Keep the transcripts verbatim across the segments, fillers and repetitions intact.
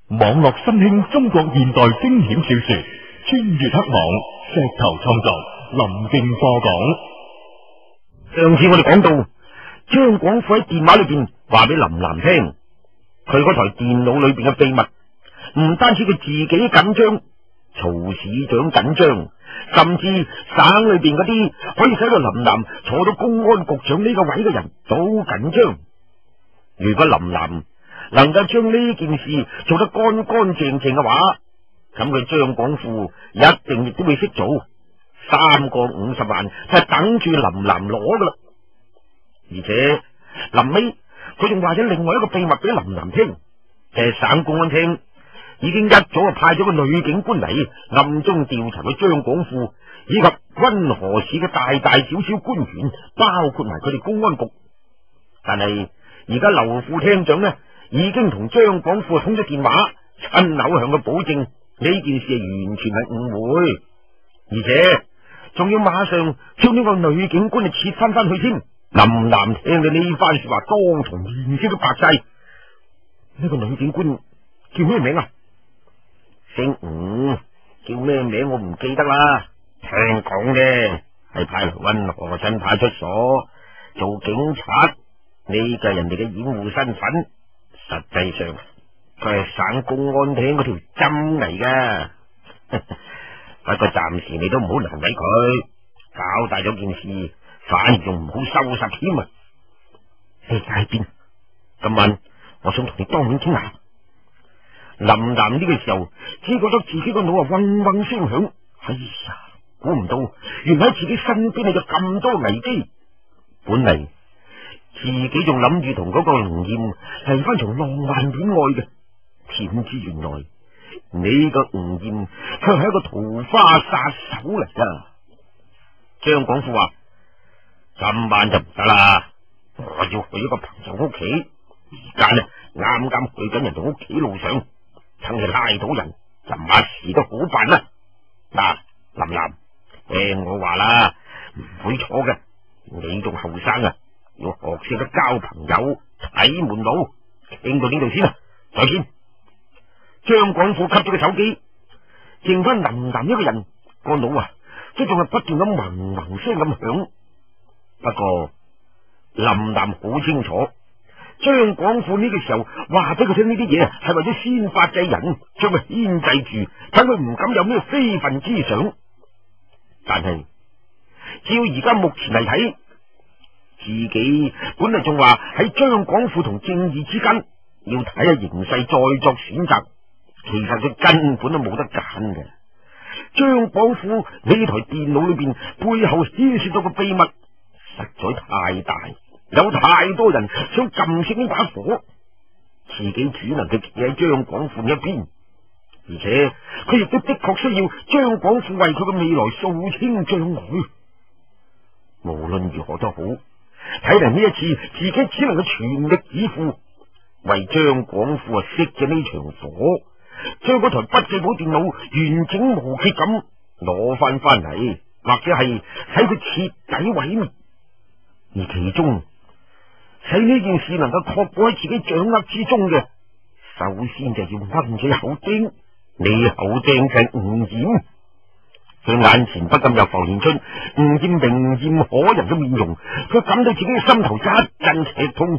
網絡新興中國現代驚險小說《穿越黑網》，石頭創作，林靜播講。 上次我哋講到張廣富喺電話裏邊話俾林蘭聽，佢嗰台電腦裏邊嘅秘密唔單止佢自己緊張，曹市長緊張，甚至省裏邊嗰啲可以使到林蘭坐到公安局長呢個位嘅人都緊張。如果林蘭能夠將呢件事做得乾乾淨淨嘅話，咁佢張廣富一定亦都會識做，三個五十萬就係等住林蘭攞噶啦。而且臨尾佢仲話咗另外一個秘密俾林蘭聽，就係省公安廳已經一早就派咗個女警官嚟暗中調查佢張廣富以及溫河市嘅大大小小官員，包括埋佢哋公安局。但係而家劉副廳長呢，已經同張廣富通咗電話，親口向佢保證呢件事係完全係誤會，而且仲要馬上將呢個女警官就撤翻翻去添。林南聽到呢番說話，當堂面色都白晒。呢個女警官叫咩名啊？姓吳，叫咩名我唔記得啦。聽講呢係派嚟溫河鎮派出所做警察，呢個係人哋嘅掩護身份。實際上佢係省公安廳嗰條針嚟噶，不過暫時你都唔好難為佢，搞大咗件事，反而仲唔好收拾添啊！你喺邊？今晚我想同你當面傾下。林南呢個時候只覺得自己個腦啊嗡嗡聲響，哎呀，估唔到原來喺自己身邊有咁多危機。本嚟自己仲諗住同嗰個龍艷嚟翻場浪漫戀愛嘅，點知原來呢個龍艷卻係一個桃花殺手嚟噶。張廣富話：今晚就唔得啦，我要去一個朋友屋企，而家呢啱啱去緊人哋屋企路上，趁佢拉到人，就乜事都好辦啦。嗱，林南，聽我話啦，唔會錯嘅，你仲後生啊！要學識得交朋友，睇門路。傾到呢度先啦，再見。張廣富吸咗個手機，剩翻林南一個人，個腦啊，即仲係不斷咁嗡嗡聲咁響。不過林南好清楚，張廣富呢個時候話俾佢聽呢啲嘢係為咗先發制人，將佢牽制住，等佢唔敢有咩非分之想。但係照而家目前嚟睇，自己本嚟仲話喺張廣富同正義之間要睇下形勢再作選擇，其實佢根本都冇得揀嘅。張廣富呢台電腦裏邊背後牽涉到個秘密實在太大，有太多人想撳熄呢把火，自己只能夠企喺張廣富一邊，而且佢亦都的確需要張廣富為佢嘅未來掃清障礙。無論如何都好，睇嚟呢一次自己只能夠全力以赴，為張廣富啊熄咗呢場火，將嗰台筆記簿電腦完整無缺咁攞翻翻嚟，或者係使佢徹底毀滅。而其中使呢件事能夠確保喺自己掌握之中嘅，首先就要掹咗一口釘，呢口釘就係吳艷。佢眼前不禁又浮現出吳艷明艷可人嘅面容，佢感到自己嘅心頭一陣劇痛。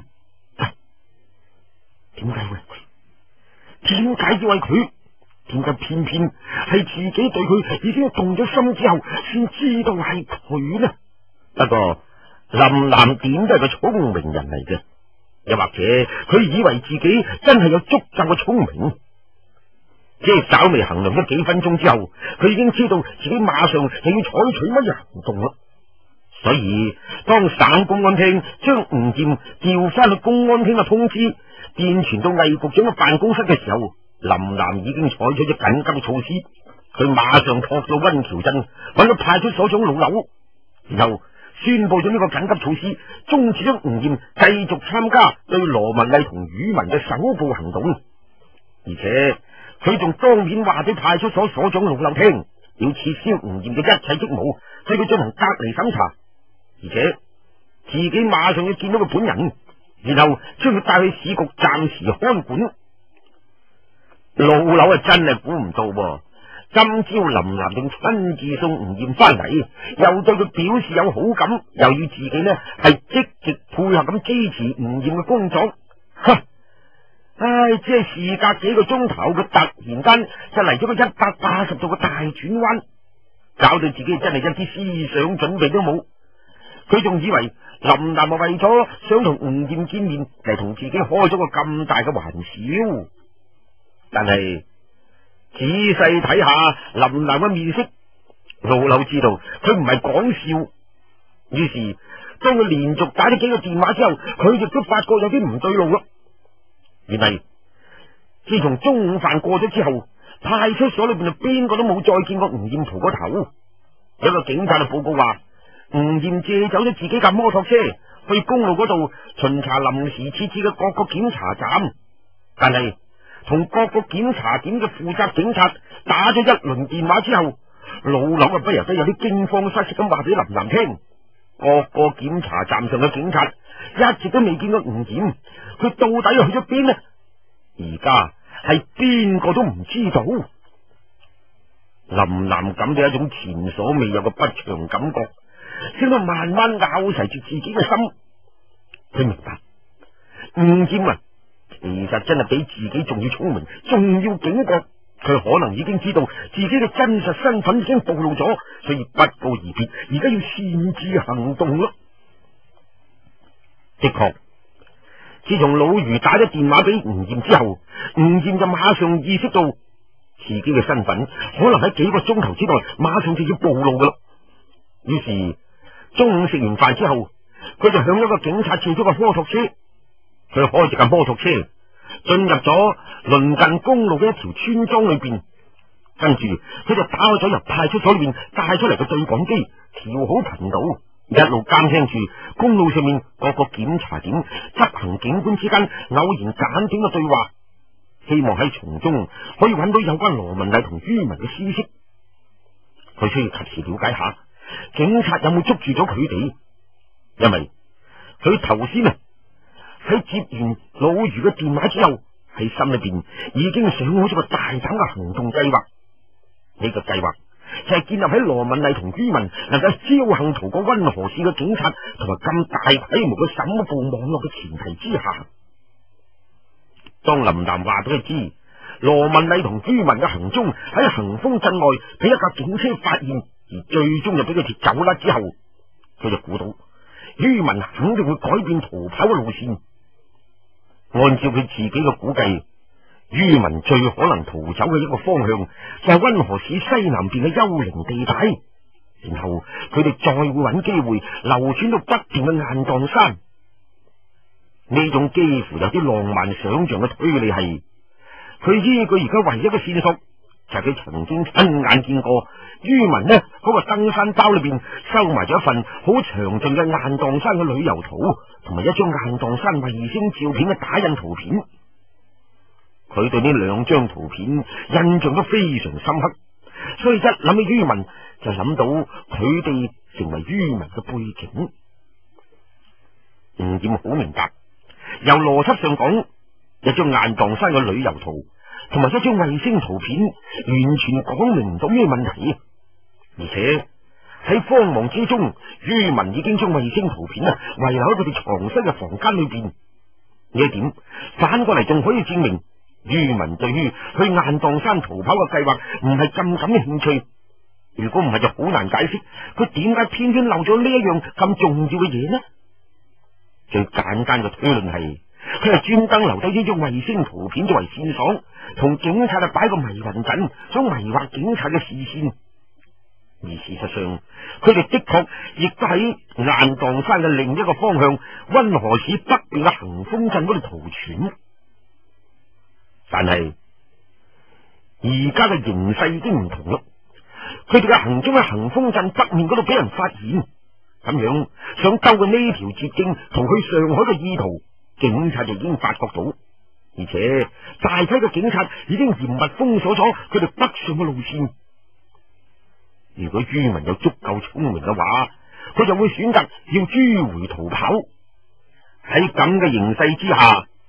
點解會係佢？點解要係佢？點解偏偏係自己對佢已經動咗心之後，先知道係佢呢？不過林南點都係個聰明人嚟嘅，又或者佢以為自己真係有足夠嘅聰明。即係稍微衡量咗幾分鐘之後，佢已經知道自己馬上就要採取乜嘢行動啦。所以當省公安廳將吳艷調翻去公安廳嘅通知電傳到魏局長嘅辦公室嘅時候，林南已經採取咗緊急措施。佢馬上撲到溫橋鎮揾到派出所長老劉，然後宣布咗呢個緊急措施，終止咗吳艷繼續參加對羅文麗同宇文嘅搜捕行動，而且佢仲當面話俾派出所所長老劉聽，要撤銷吳艷嘅一切職務，對佢進行隔離審查，而且自己馬上要見到佢本人，然後將佢帶去市局暫時看管。 老柳啊，真係估唔到噃，今朝林南仲親自送吳艷翻嚟，又對佢表示有好感，又要自己呢係積極配合咁支持吳艷嘅工作。哼！唉，只係事隔幾個鐘頭，佢突然間就嚟咗個一百八十度嘅大轉彎，搞到自己真係一啲思想準備都冇。佢仲以為林南啊為咗想同吳艷見面嚟同自己開咗個咁大嘅玩笑，但係仔細睇下林南嘅面色，老柳知道佢唔係講笑。於是當佢連續打咗幾個電話之後，佢亦都發覺有啲唔對路咯。原嚟自從中午飯過咗之後，派出所裏邊就邊個都冇再見過吳艷蒲個頭。有個警察就報告話，吳艷借走咗自己架摩托車去公路嗰度巡查臨時設置嘅各個檢查站，但係同各個檢查點嘅負責警察打咗一輪電話之後，老柳啊不由得有啲驚慌失色咁話俾林南聽，各個檢查站上嘅警察一直都未見過吳艷，佢到底去咗邊呢？而家係邊個都唔知道。林南感到一種前所未有嘅不祥感覺，先到慢慢咬實住自己嘅心。佢明白吳艷啊，其實真係比自己仲要聰明，仲要警覺。佢可能已經知道自己嘅真實身份已經暴露咗，所以不告而別，而家要擅自行動咯。的確，自從老余打咗電話俾吳艷之後，吳艷就馬上意識到自己嘅身份可能喺幾個鐘頭之內馬上就要暴露噶啦。於是中午食完飯之後，佢就向一個警察借咗個摩托車，佢開住架摩托車進入咗鄰近公路嘅一條村莊裏邊，跟住佢就打開咗由派出所裏邊帶出嚟嘅對講機，調好頻道，一路監聽住公路上面各個檢查點執行警官之間偶然簡短嘅對話，希望喺從中可以揾到有關羅文麗同于文嘅消息。佢需要及時了解下警察有冇捉住咗佢哋，因為佢頭先啊喺接完老余嘅電話之後，喺心裏邊已經想好咗個大膽嘅行動計劃。呢個計劃就係建立喺羅文麗同于文能夠僥倖逃過溫河市嘅警察同埋咁大規模嘅審捕網絡嘅前提之下。當林南話俾佢知羅文麗同于文嘅行蹤喺恒豐鎮外俾一架警車發現，而最終就俾佢哋走甩之後，佢就估到于文肯定會改變逃跑嘅路線。按照佢自己嘅估計，于文最可能逃走嘅一個方向就係溫河市西南邊嘅幽靈地帶，然後佢哋再會揾機會流轉到北邊嘅雁蕩山。呢種幾乎有啲浪漫想象嘅推理係，佢依據而家唯一嘅線索就係佢曾經親眼見過于文呢嗰個登山包裏邊收埋咗一份好詳盡嘅雁蕩山嘅旅遊圖，同埋一張雁蕩山衛星照片嘅打印圖片。佢對呢兩張圖片印象都非常深刻，所以一諗起于文就諗到佢哋成為于文嘅背景。吳艷好明白，由邏輯上講，一張雁蕩山嘅旅遊圖同埋一張衛星圖片完全講明唔到咩問題，而且喺慌忙之中，于文已經將衛星圖片啊遺留喺佢哋藏身嘅房間裏邊。呢一點反過嚟仲可以證明于文對於去雁蕩山逃跑嘅計劃唔係咁感興趣。如果唔係就好難解釋佢點解偏偏漏咗呢一樣咁重要嘅嘢呢？最簡單嘅推論係，佢係專登留低呢張衛星圖片作為線索，同警察啊擺個迷魂陣，想迷惑警察嘅視線。而事實上，佢哋的確亦都喺雁蕩山嘅另一個方向溫河市北邊嘅恒豐鎮嗰度逃竄。但係而家嘅形勢已經唔同啦，佢哋嘅行蹤喺恒豐鎮北面嗰度俾人發現，咁樣想兜過呢條捷徑同去上海嘅意圖，警察就已經發覺到，而且大批嘅警察已經嚴密封鎖咗佢哋北上嘅路線。如果于文有足夠聰明嘅話，佢就會選擇要迂回逃跑。喺咁嘅形勢之下，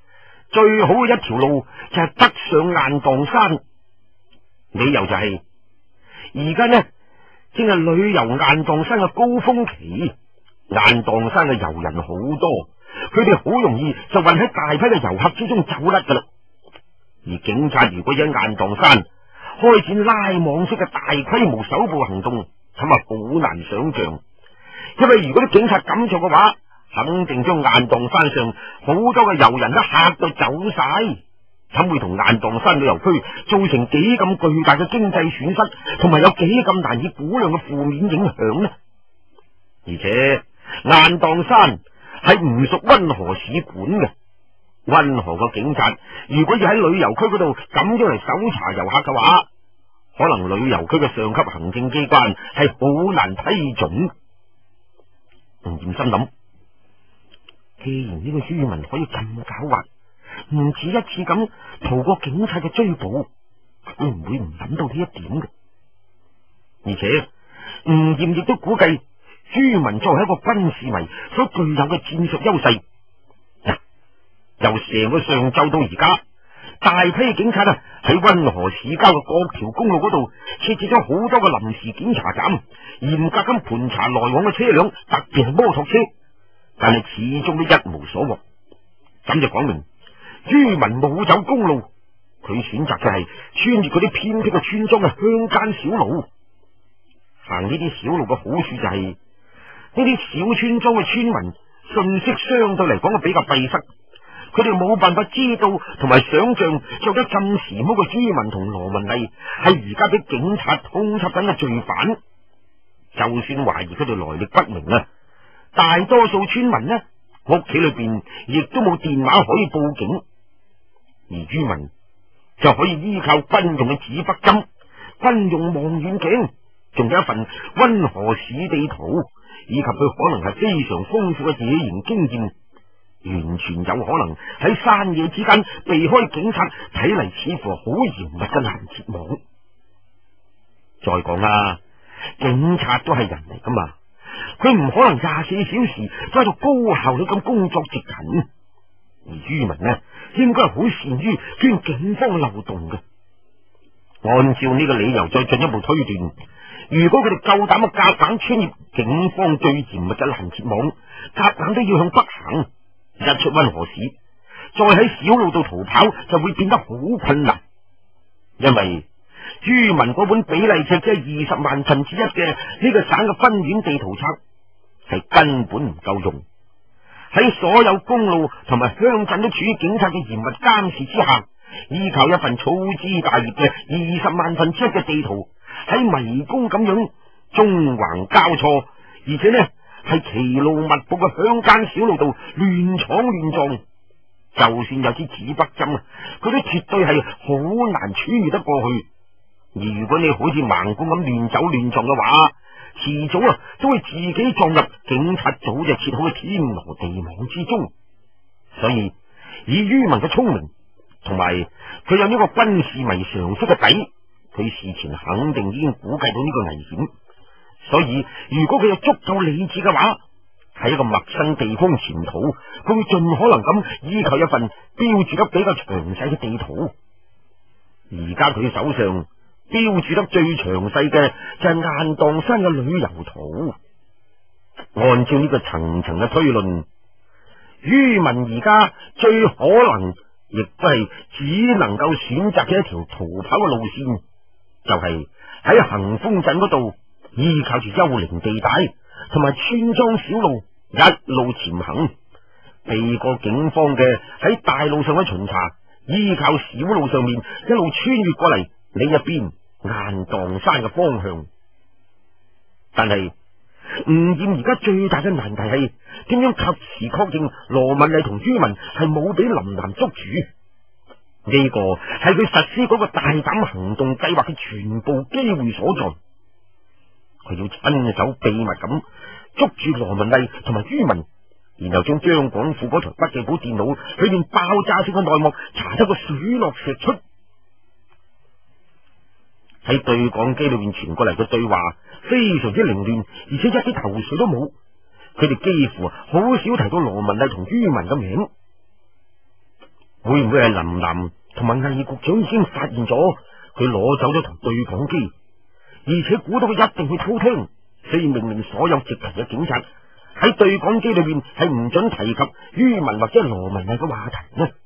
最好嘅一條路就係北上雁蕩山，理由就係而家呢正係旅遊雁蕩山嘅高峰期，雁蕩山嘅遊人好多，佢哋好容易就混喺大批嘅遊客之中走甩噶啦。而警察如果喺雁蕩山開展拉網式嘅大規模搜捕行動，咁啊好難想象，因為如果啲警察咁做嘅話，肯定將雁蕩山上好多嘅遊人都嚇到走晒，咁會同雁蕩山旅遊區造成幾咁巨大嘅經濟損失，同埋有幾咁難以估量嘅負面影響呢？而且雁蕩山係唔屬溫河市管嘅，溫河嘅警察如果要喺旅遊區嗰度咁樣嚟搜查遊客嘅話，可能旅遊區嘅上級行政機關係好難批准。吳艷心諗，既然呢個于文可以咁狡猾，唔止一次咁逃過警察嘅追捕，會唔會唔諗到呢一點嘅？而且吳艷亦都估計于文作為一個軍事迷所具有嘅戰術優勢，由成個上晝到而家，大批警察啊喺溫河市郊嘅各條公路嗰度設置咗好多個臨時檢查站，嚴格咁盤查來往嘅車輛，特別係摩托車，但係始終都一無所獲。咁就講明于文冇走公路，佢選擇嘅係穿越嗰啲偏僻嘅村莊嘅鄉間小路。行呢啲小路嘅好處就係、是、呢啲小村莊嘅村民信息相對嚟講係比較閉塞，佢哋冇辦法知道同埋想象着得咁時髦嘅于文同羅文麗係而家俾警察通緝緊嘅罪犯。就算懷疑佢哋來歷不明啊，大多數村民呢屋企裏邊亦都冇電話可以報警，而于文就可以依靠軍用嘅指北針、軍用望遠鏡，仲有一份溫河市地圖，以及佢可能係非常豐富嘅野營經驗，完全有可能喺山野之間避開警察睇嚟似乎好嚴密嘅攔截網。再講啦，警察都係人嚟噶嘛，佢唔可能廿四小時都喺度高效率咁工作執勤，而于文呢，應該係好善於鑽警方漏洞嘅。按照呢個理由再進一步推斷，如果佢哋夠膽啊夾硬穿越警方最嚴密嘅攔截網，夾硬都要向北行，一出溫河市，再喺小路度逃跑就會變得好困難，因為于文嗰本比例尺即係二十萬分之一嘅呢個省嘅分院地圖冊係根本唔夠用，喺所有公路同埋鄉鎮都處於警察嘅嚴密監視之下，依靠一份粗枝大葉嘅二十萬分之一嘅地圖，喺迷宮咁樣縱橫交錯，而且呢係歧路密布嘅鄉間小路度亂闖亂撞，就算有支指北針啊，佢都絕對係好難穿越得過去。而如果你好似盲公咁亂走亂撞嘅話，遲早啊都會自己撞入警察早就設好嘅天羅地網之中。所以以于文嘅聰明同埋佢有呢個軍事迷常識嘅底，佢事前肯定已經估計到呢個危險。所以如果佢有足夠理智嘅話，喺一個陌生地方潛逃，佢會盡可能咁依靠一份標注得比較詳細嘅地圖。而家佢手上標注得最詳細嘅就係雁蕩山嘅旅遊圖。按照呢個層層嘅推論，于文而家最可能亦都係只能夠選擇嘅一條逃跑嘅路線，就係喺行豐鎮嗰度依靠住幽靈地帶同埋村莊小路一路潛行，避過警方嘅喺大路上嘅巡查，依靠小路上面一路穿越過嚟呢一邊雁蕩山嘅方向。但係吳艷而家最大嘅難題係點樣及時確認羅敏麗同于文係冇俾林南捉住，呢個係佢實施嗰個大膽行動計劃嘅全部機會所在。佢要親手秘密咁捉住羅敏麗同埋于文，然後將張廣富嗰台筆記簿電腦裏面爆炸性嘅內幕查得個水落石出。喺對講機裏面傳過嚟嘅對話非常之凌亂，而且一啲頭緒都冇。佢哋幾乎好少提到羅文麗同于文嘅名。 會唔會係林南同埋魏局長已經發現咗佢攞走咗台對講機，而且估到佢一定會偷聽，所以命令所有值勤嘅警察喺對講機裏邊係唔准提及于文或者羅文麗嘅話題呢？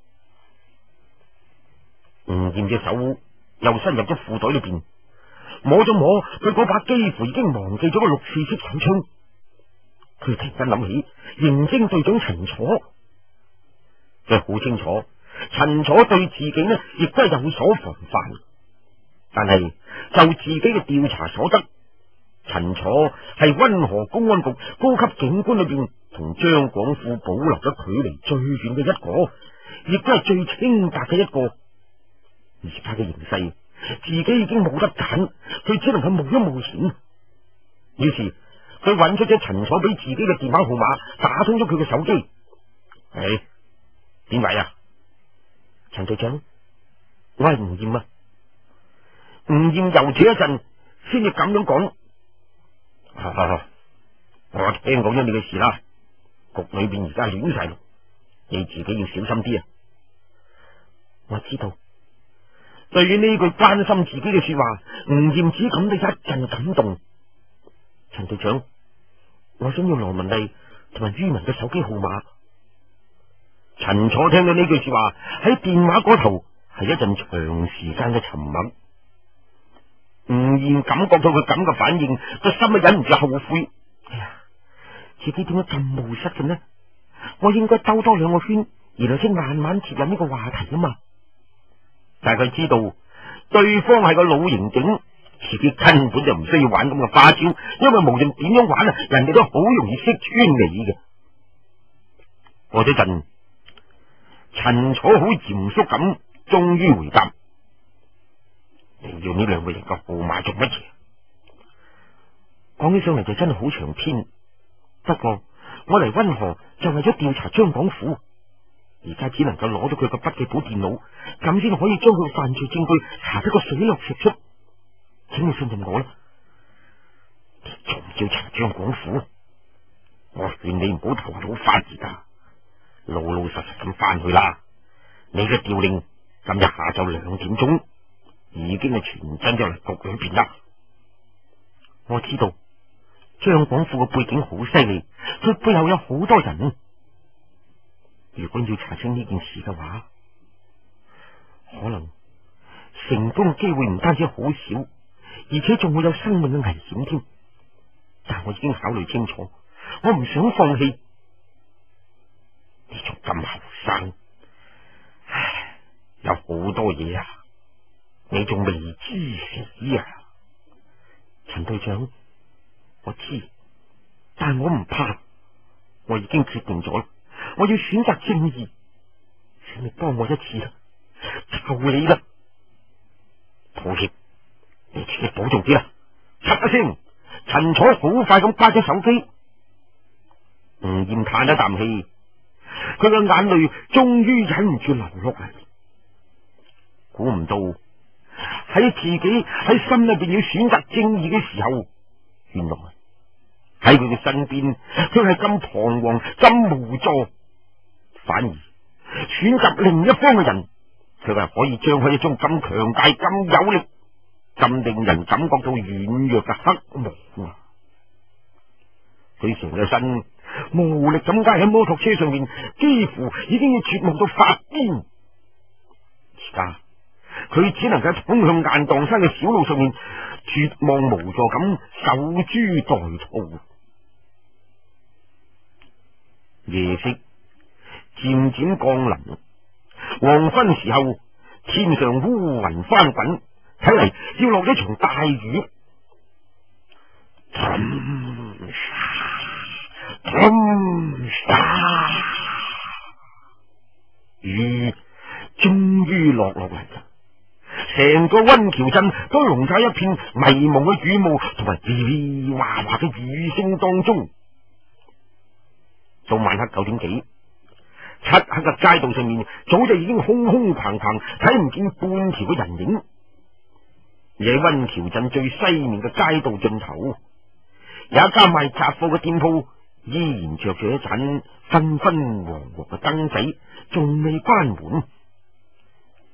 吳艷嘅手又伸入咗褲袋裏邊，摸咗摸佢嗰把幾乎已經忘記咗嘅六四式手槍，佢突然間諗起刑偵隊長陳楚，佢好清楚陳楚對自己呢亦都係有所防範，但係就自己嘅調查所得，陳楚係溫河公安局高級警官裏邊同張廣富保留咗距離最遠嘅一個，亦都係最清白嘅一個。而家嘅形勢，自己已經冇得揀，佢只能夠冒一冒險。於是佢揾出咗陳楚俾自己嘅電話號碼，打通咗佢嘅手機。誒，邊位啊？陳隊長，我係吳艷啊。吳艷又住一陣，先至咁樣講。啊，我聽講咗你嘅事啦，局裏邊而家亂晒，你自己要小心啲啊！我知道。對於呢句關心自己嘅說話，吳艷只感到一陣感動。陳隊長，我想要羅文麗同埋于文嘅手機號碼。陳楚聽到呢句說話，喺電話嗰頭係一陣長時間嘅沉默。吳艷感覺到佢咁嘅反應，個心啊忍唔住後悔。哎呀，自己點解咁冒失嘅呢？我應該兜多兩個圈，然後先慢慢切入呢個話題啊嘛。但係佢知道對方係個老刑警，自己根本就唔需要玩咁嘅花招，因為無論點樣玩啊，人哋都好容易識穿你嘅。過咗陣，陳楚好嚴肅咁，終於回答：你要呢兩個人嘅號碼做乜嘢？講起上嚟就真係好長篇，不過我嚟溫河就為咗調查張廣富。而家只能夠攞到佢個筆記簿電腦，咁先可以將佢犯罪證據查得個水落石出。請你信任我啦，你仲要查張廣富？我勸你唔好頭腦發熱啊，老老實實咁翻去啦。你嘅調令今日下晝兩點鐘已經係傳真咗嚟局裏邊啦。我知道張廣富嘅背景好犀利，佢背後有好多人。如果要查清呢件事嘅話，可能成功嘅機會唔單止好少，而且仲會有生命嘅危險添。但我已經考慮清楚，我唔想放棄。你仲咁後生，唉，有好多嘢啊，你仲未知死啊！陳隊長，我知，但我唔怕，我已經決定咗啦。我要選擇正義，請你幫我一次啦，求你啦！抱歉，你自己保重啲啦。嚓一聲，陳楚好快咁關咗手機。吳艷嘆一啖氣，佢嘅眼淚終於忍唔住流落嚟。估唔到喺自己喺心裏邊要選擇正義嘅時候，原來喺佢嘅身邊，佢係咁彷徨、咁無助。反而選擇另一方嘅人，佢係可以張開一種咁強大、咁有力、咁令人感覺到軟弱嘅黑幕啊！佢成個身無力咁挨喺摩托車上面，幾乎已經要絕望到發癲。而家佢只能夠衝向雁蕩山嘅小路上面，絕望無助咁守株待兔。夜色漸漸降臨，黃昏時候，天上烏雲翻滾，睇嚟要落一場大雨。ทุ่沙，ทุ่沙，雨終於落落嚟啦！成個溫橋鎮都籠喺一片迷蒙嘅雨霧同埋嗶嗶嘩嘩嘅雨聲當中。到晚黑九點幾，漆黑嘅街道上面早就已經空空棚棚，睇唔見半條嘅人影。而喺溫橋鎮最西面嘅街道盡頭，有一間賣雜貨嘅店鋪，依然着住一盞昏昏黃黃嘅燈仔，仲未關門。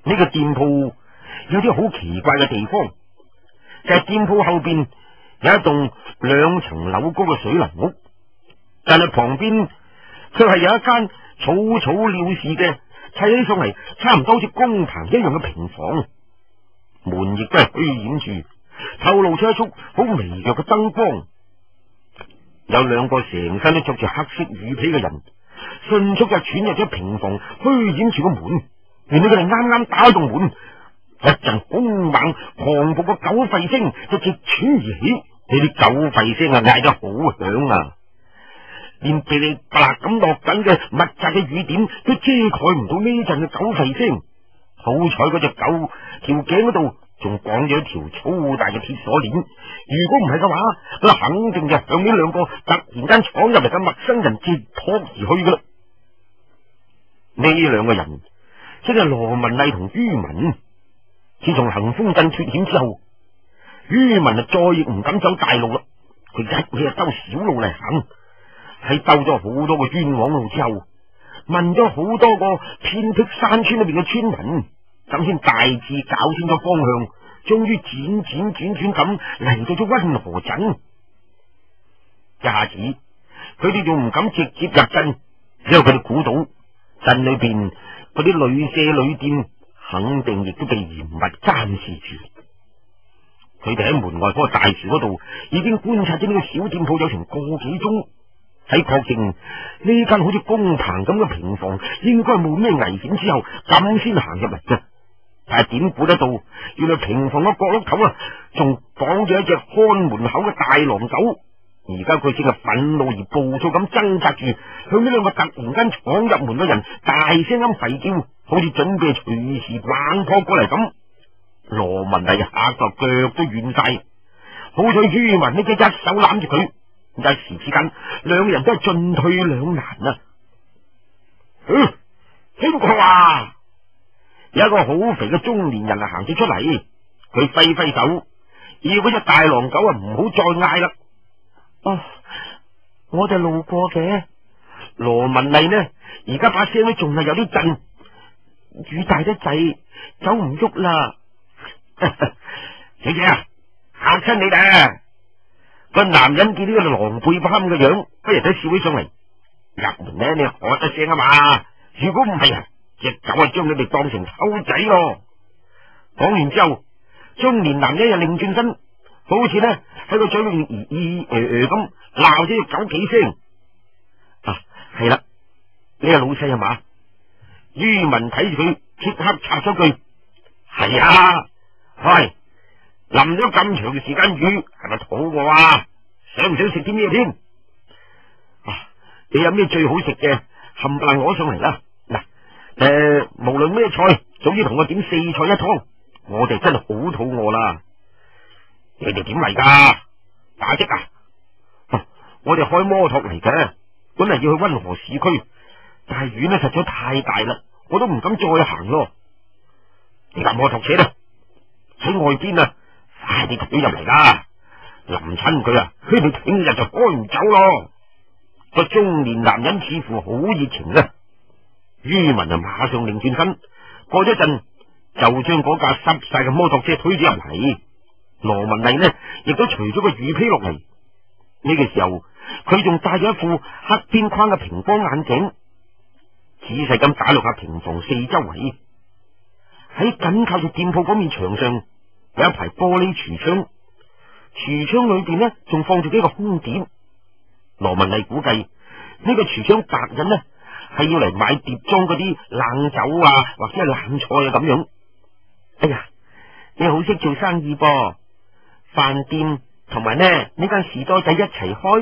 呢個店鋪有啲好奇怪嘅地方，就係店鋪後邊有一棟兩層樓高嘅水泥屋，但係旁邊卻係有一間草草了事嘅砌起上嚟差唔多好似工棚一樣嘅平房，門亦都係虛掩住，透露出一束好微弱嘅燈光。有兩個成身都着住黑色雨披嘅人，迅速就闖入咗平房虛掩住個門。原來佢哋啱啱打開棟門，一陣兇猛狂暴嘅狗吠聲就直傳而起。呢啲狗吠聲啊，嗌得好響啊，連噼里啪啦咁落緊嘅密集嘅雨點都遮蓋唔到呢陣嘅狗吠聲。好彩嗰隻狗條頸嗰度仲綁咗一條粗大嘅鐵鎖鏈，如果唔係嘅話，佢肯定就向呢兩個突然間闖入嚟嘅陌生人接撲而去噶啦。呢兩個人即係羅文麗同于文。自從行風鎮脫險之後，于文就再亦唔敢走大路啦，佢一味兜小路嚟行。喺兜咗好多個冤枉路之後，問咗好多個偏僻山村裏邊嘅村民，咁先大致搞清咗方向，終於輾輾轉轉咁嚟到咗溫河鎮。一下子佢哋仲唔敢直接入鎮，因為佢哋估到鎮裏邊嗰啲旅舍旅店肯定亦都被嚴密監視住。佢哋喺門外嗰個大樹嗰度已經觀察咗呢個小店鋪有成個幾鐘，喺確定呢間好似工棚咁嘅平房應該冇咩危險之後，咁先行入嚟嘅。但係點估得到，原來平房嘅角落頭啊，仲綁住一隻看門口嘅大狼狗。而家佢正係憤怒而暴躁咁掙扎住，向呢兩個突然間闖入門嘅人大聲咁吠叫，好似準備隨時猛撲過嚟咁。羅文麗嚇到腳都軟晒，好彩于文呢，一手攬住佢，一時之間兩個人都係進退兩難啊！嗯，邊個啊？有一個好肥嘅中年人啊行咗出嚟，佢揮揮手，要嗰隻大狼狗啊唔好再嗌啦。哦，我哋路過嘅。羅文麗呢，而家把聲都仲係有啲震，雨大得滯，走唔喐啦。小姐啊，嚇親你哋！個男人見呢個狼狽不堪嘅樣，不如都笑起上嚟。入門呢，你喝得聲啊嘛！如果唔係啊，隻狗啊將你哋當成偷仔咯。講完之後，中年男人又擰轉身，好似呢喺個嘴裏面咦咦誒誒咁鬧咗隻狗幾聲。啊，係啦，你係老細係嘛？于文睇住佢，即刻插咗句：係啊。喂，淋咗咁長嘅時間雨，係咪肚餓啊？想唔想食啲咩添？啊，你有咩最好食嘅，冚唪唥攞上嚟啦！嗱，誒，無論咩菜，總之同我點四菜一湯。我哋真係好肚餓啦！你哋點嚟噶？打的啊？啊，我哋開摩托嚟嘅，本嚟要去溫河市區，但係雨呢實在太大啦，我都唔敢再行咯。你架摩托車咧？喺外邊啊，快啲推入嚟啦！淋親佢啊，佢哋聽日就開唔走咯。個中年男人似乎好熱情啊，于文啊馬上擰轉身，過咗陣就將嗰架濕晒嘅摩托車推咗入嚟。羅文麗呢，亦都除咗個雨披落嚟。呢個時候，佢仲戴咗一副黑邊框嘅平光眼鏡，仔細咁打量下平房四周圍。喺緊靠住店鋪嗰面牆上有一排玻璃櫥窗，櫥窗裏邊呢仲放住幾個空碟。羅文麗估計呢個櫥窗白人呢係要嚟買碟裝嗰啲冷酒啊，或者係冷菜啊咁樣。哎呀，你好識做生意噃，飯店同埋呢呢間士多仔一齊開。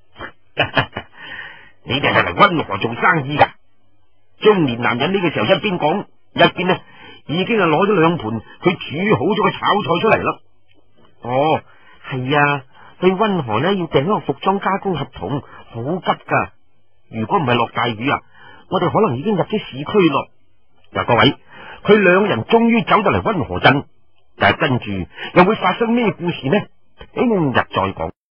你哋係嚟溫和做生意噶？中年男人呢個時候一邊講一邊呢已經係攞咗兩盤佢煮好咗嘅炒菜出嚟啦。哦，係啊，去溫河呢要訂一個服裝加工合同，好急噶。如果唔係落大雨啊，我哋可能已經入咗市區咯。嗱，各位，佢兩人終於走到嚟溫河鎮，但係跟住又會發生咩故事呢？聽日再講。